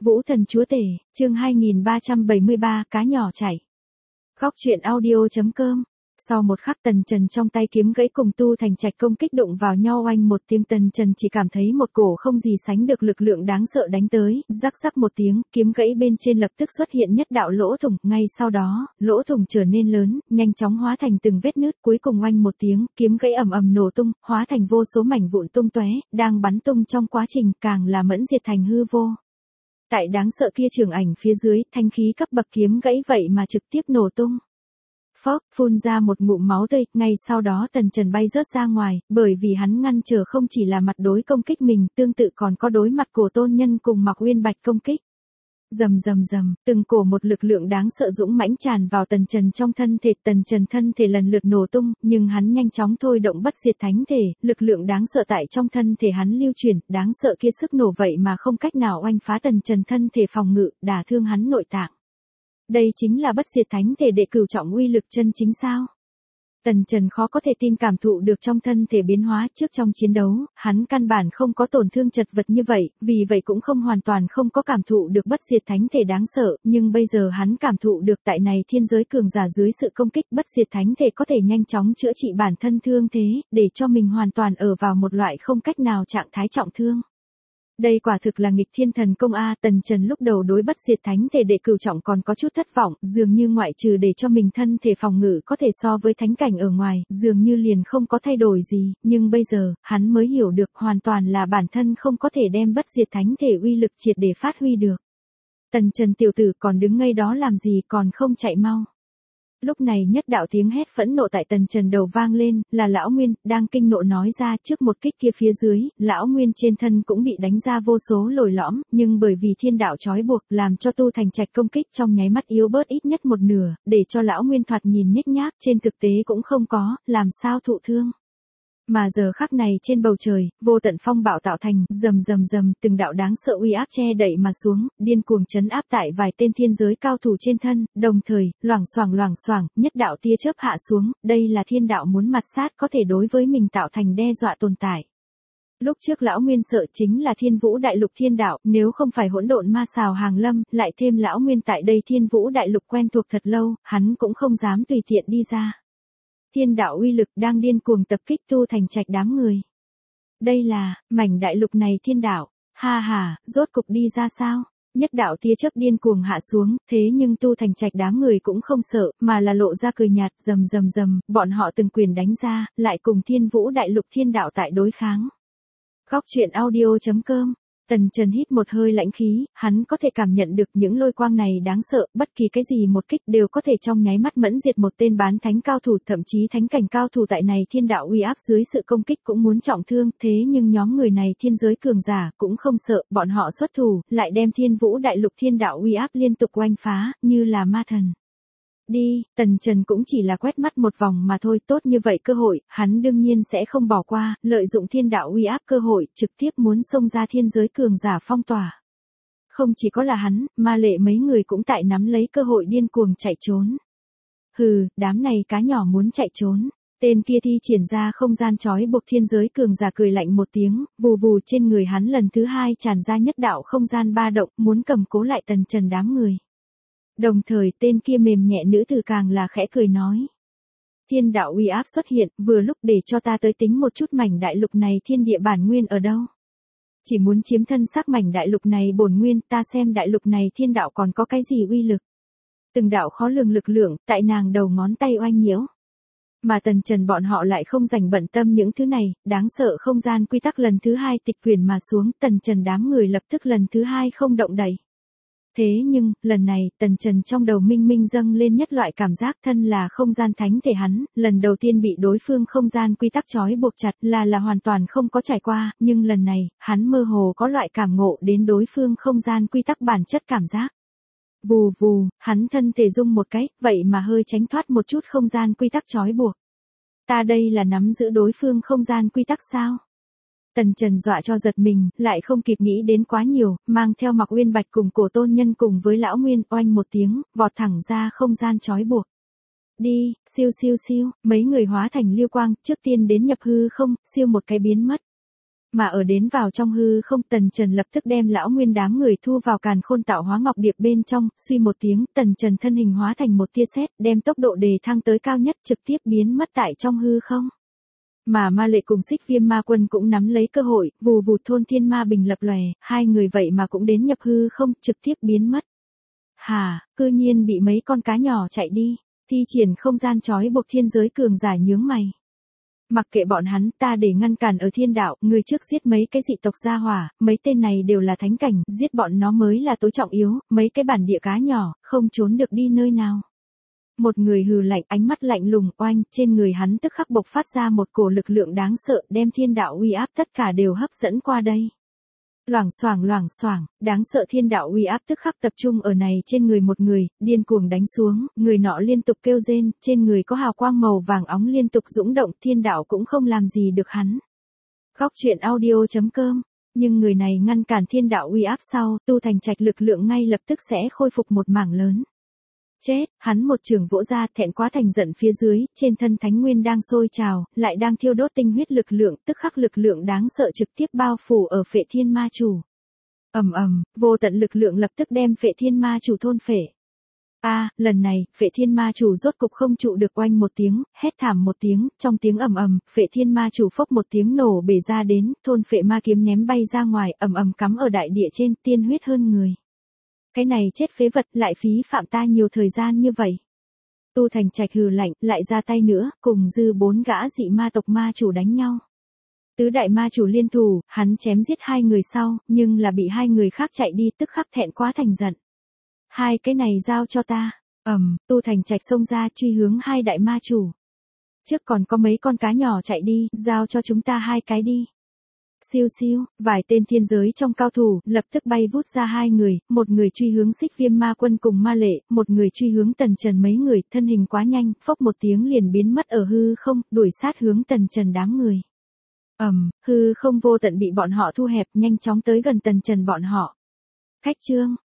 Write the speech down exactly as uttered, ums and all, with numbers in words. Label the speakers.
Speaker 1: Vũ Thần Chúa Tể, chương hai nghìn ba trăm bảy mươi ba, cá nhỏ chảy. Góc truyện audio.com. Sau một khắc Tần Trần trong tay kiếm gãy cùng Tu Thành Trạch công kích đụng vào nhau, oanh một tiếng, Tần Trần chỉ cảm thấy một cổ không gì sánh được lực lượng đáng sợ đánh tới, rắc rắc một tiếng, kiếm gãy bên trên lập tức xuất hiện nhất đạo lỗ thủng, ngay sau đó, lỗ thủng trở nên lớn, nhanh chóng hóa thành từng vết nứt, cuối cùng oanh một tiếng, kiếm gãy ầm ầm nổ tung, hóa thành vô số mảnh vụn tung tóe, đang bắn tung trong quá trình càng là mẫn diệt thành hư vô. Tại đáng sợ kia trường ảnh phía dưới, thanh khí cấp bậc kiếm gãy vậy mà trực tiếp nổ tung. Phốc, phun ra một ngụm máu tươi, ngay sau đó Tần Trần bay rớt ra ngoài, bởi vì hắn ngăn trở không chỉ là mặt đối công kích mình, tương tự còn có đối mặt Cổ Tôn Nhân cùng Mạc Uyên Bạch công kích. Rầm rầm rầm, từng cổ một lực lượng đáng sợ dũng mãnh tràn vào Tần Trần trong thân thể, Tần Trần thân thể lần lượt nổ tung, nhưng hắn nhanh chóng thôi động bất diệt thánh thể, lực lượng đáng sợ tại trong thân thể hắn lưu chuyển, đáng sợ kia sức nổ vậy mà không cách nào oanh phá Tần Trần thân thể phòng ngự, đả thương hắn nội tạng. Đây chính là bất diệt thánh thể đệ cửu trọng uy lực chân chính sao? Tần Trần khó có thể tin cảm thụ được trong thân thể biến hóa trước trong chiến đấu, hắn căn bản không có tổn thương chật vật như vậy, vì vậy cũng không hoàn toàn không có cảm thụ được bất diệt thánh thể đáng sợ, nhưng bây giờ hắn cảm thụ được tại này thiên giới cường giả dưới sự công kích bất diệt thánh thể có thể nhanh chóng chữa trị bản thân thương thế, để cho mình hoàn toàn ở vào một loại không cách nào trạng thái trọng thương. Đây quả thực là nghịch thiên thần công a. Tần Trần lúc đầu đối bất diệt thánh thể đệ cửu trọng còn có chút thất vọng, dường như ngoại trừ để cho mình thân thể phòng ngự có thể so với thánh cảnh ở ngoài, dường như liền không có thay đổi gì, nhưng bây giờ, hắn mới hiểu được hoàn toàn là bản thân không có thể đem bất diệt thánh thể uy lực triệt để phát huy được. Tần Trần tiểu tử còn đứng ngây đó làm gì, còn không chạy mau. Lúc này nhất đạo tiếng hét phẫn nộ tại Tần Trần đầu vang lên, là Lão Nguyên, đang kinh nộ nói ra. Trước một kích kia phía dưới, Lão Nguyên trên thân cũng bị đánh ra vô số lồi lõm, nhưng bởi vì thiên đạo trói buộc, làm cho Tu Thành Trạch công kích trong nháy mắt yếu bớt ít nhất một nửa, để cho Lão Nguyên thoạt nhìn nhếch nhác, trên thực tế cũng không có, làm sao thụ thương. Mà giờ khắc này trên bầu trời, vô tận phong bạo tạo thành, rầm rầm rầm, từng đạo đáng sợ uy áp che đậy mà xuống, điên cuồng trấn áp tại vài tên thiên giới cao thủ trên thân, đồng thời, loảng xoảng loảng xoảng, nhất đạo tia chớp hạ xuống, đây là thiên đạo muốn mặt sát có thể đối với mình tạo thành đe dọa tồn tại. Lúc trước Lão Nguyên sợ chính là Thiên Vũ Đại Lục thiên đạo, nếu không phải hỗn độn ma xào hàng lâm, lại thêm Lão Nguyên tại đây Thiên Vũ Đại Lục quen thuộc thật lâu, hắn cũng không dám tùy tiện đi ra. Thiên đạo uy lực đang điên cuồng tập kích Tu Thành Trạch đám người. Đây là, mảnh đại lục này thiên đạo, ha ha, rốt cục đi ra sao? Nhất đạo tia chớp điên cuồng hạ xuống, thế nhưng Tu Thành Trạch đám người cũng không sợ, mà là lộ ra cười nhạt, rầm rầm rầm, bọn họ từng quyền đánh ra, lại cùng Thiên Vũ Đại Lục thiên đạo tại đối kháng. Góc truyện audio.com. Tần Trần hít một hơi lãnh khí, hắn có thể cảm nhận được những lôi quang này đáng sợ, bất kỳ cái gì một kích đều có thể trong nháy mắt mẫn diệt một tên bán thánh cao thủ, thậm chí thánh cảnh cao thủ tại này thiên đạo uy áp dưới sự công kích cũng muốn trọng thương, thế nhưng nhóm người này thiên giới cường giả cũng không sợ, bọn họ xuất thủ, lại đem Thiên Vũ Đại Lục thiên đạo uy áp liên tục oanh phá, như là ma thần. Đi, Tần Trần cũng chỉ là quét mắt một vòng mà thôi, tốt như vậy cơ hội, hắn đương nhiên sẽ không bỏ qua, lợi dụng thiên đạo uy áp cơ hội, trực tiếp muốn xông ra thiên giới cường giả phong tỏa. Không chỉ có là hắn, Ma Lệ mấy người cũng tại nắm lấy cơ hội điên cuồng chạy trốn. Hừ, đám này cá nhỏ muốn chạy trốn. Tên kia thi triển ra không gian trói buộc thiên giới cường giả cười lạnh một tiếng, vù vù trên người hắn lần thứ hai tràn ra nhất đạo không gian ba động, muốn cầm cố lại Tần Trần đám người. Đồng thời tên kia mềm nhẹ nữ tử càng là khẽ cười nói. Thiên đạo uy áp xuất hiện, vừa lúc để cho ta tới tính một chút mảnh đại lục này thiên địa bản nguyên ở đâu. Chỉ muốn chiếm thân xác mảnh đại lục này bổn nguyên, ta xem đại lục này thiên đạo còn có cái gì uy lực. Từng đạo khó lường lực lượng, tại nàng đầu ngón tay oanh nhiễu. Mà Tần Trần bọn họ lại không dành bận tâm những thứ này, đáng sợ không gian quy tắc lần thứ hai tịch quyển mà xuống, Tần Trần đám người lập tức lần thứ hai không động đậy. Thế nhưng, lần này, Tần Trần trong đầu minh minh dâng lên nhất loại cảm giác thân là không gian thánh thể hắn, lần đầu tiên bị đối phương không gian quy tắc trói buộc chặt là là hoàn toàn không có trải qua, nhưng lần này, hắn mơ hồ có loại cảm ngộ đến đối phương không gian quy tắc bản chất cảm giác. Vù vù, hắn thân thể rung một cái, vậy mà hơi tránh thoát một chút không gian quy tắc trói buộc. Ta đây là nắm giữ đối phương không gian quy tắc sao? Tần Trần dọa cho giật mình, lại không kịp nghĩ đến quá nhiều, mang theo Mạc Uyên Bạch cùng Cổ Tôn Nhân cùng với Lão Nguyên, oanh một tiếng, vọt thẳng ra không gian trói buộc. Đi, siêu siêu siêu, mấy người hóa thành lưu quang, trước tiên đến nhập hư không, siêu một cái biến mất. Mà ở đến vào trong hư không, Tần Trần lập tức đem lão nguyên đám người thu vào càn khôn tạo hóa ngọc điệp bên trong, suy một tiếng, Tần Trần thân hình hóa thành một tia sét, đem tốc độ đề thăng tới cao nhất, trực tiếp biến mất tại trong hư không. Mà Ma Lệ cùng Xích Viêm Ma Quân cũng nắm lấy cơ hội, vù vù thôn thiên ma bình lập lòe, hai người vậy mà cũng đến nhập hư không, trực tiếp biến mất. Hà, cư nhiên bị mấy con cá nhỏ chạy đi, thi triển không gian trói buộc thiên giới cường giả nhướng mày. Mặc kệ bọn hắn, ta để ngăn cản ở thiên đạo, người trước giết mấy cái dị tộc gia hỏa, mấy tên này đều là thánh cảnh, giết bọn nó mới là tối trọng yếu, mấy cái bản địa cá nhỏ, không trốn được đi nơi nào. Một người hừ lạnh, ánh mắt lạnh lùng, oanh, trên người hắn tức khắc bộc phát ra một cổ lực lượng đáng sợ, đem thiên đạo uy áp tất cả đều hấp dẫn qua đây. Loảng xoảng loảng xoảng, đáng sợ thiên đạo uy áp tức khắc tập trung ở này trên người một người, điên cuồng đánh xuống, người nọ liên tục kêu rên, trên người có hào quang màu vàng óng liên tục dũng động, thiên đạo cũng không làm gì được hắn. Góc truyện audio chấm com, nhưng người này ngăn cản thiên đạo uy áp sau, tu thành trạch lực lượng ngay lập tức sẽ khôi phục một mảng lớn. Chết, hắn một trường vỗ ra, thẹn quá thành giận phía dưới, trên thân thánh nguyên đang sôi trào, lại đang thiêu đốt tinh huyết lực lượng, tức khắc lực lượng đáng sợ trực tiếp bao phủ ở Phệ Thiên Ma Chủ. Ầm ầm, vô tận lực lượng lập tức đem Phệ Thiên Ma Chủ thôn phệ. A, à, lần này, Phệ Thiên Ma Chủ rốt cục không trụ được, oanh một tiếng, hét thảm một tiếng, trong tiếng ầm ầm, Phệ Thiên Ma Chủ phốc một tiếng nổ bể ra đến, thôn phệ ma kiếm ném bay ra ngoài, ầm ầm cắm ở đại địa trên, tiên huyết hơn người. Cái này chết phế vật, lại phí phạm ta nhiều thời gian như vậy. Tu Thành Trạch hừ lạnh, lại ra tay nữa, cùng dư bốn gã dị ma tộc ma chủ đánh nhau. Tứ đại ma chủ liên thủ, hắn chém giết hai người sau, nhưng là bị hai người khác chạy đi, tức khắc thẹn quá thành giận. Hai cái này giao cho ta. Ầm, Tu Thành Trạch xông ra truy hướng hai đại ma chủ. Trước còn có mấy con cá nhỏ chạy đi, giao cho chúng ta hai cái đi. Siêu siêu, vài tên thiên giới trong cao thủ, lập tức bay vút ra hai người, một người truy hướng Xích Viêm Ma Quân cùng Ma Lệ, một người truy hướng Tần Trần mấy người, thân hình quá nhanh, phốc một tiếng liền biến mất ở hư không, đuổi sát hướng Tần Trần đám người. Ầm, um, hư không vô tận bị bọn họ thu hẹp, nhanh chóng tới gần Tần Trần bọn họ. Khách trương,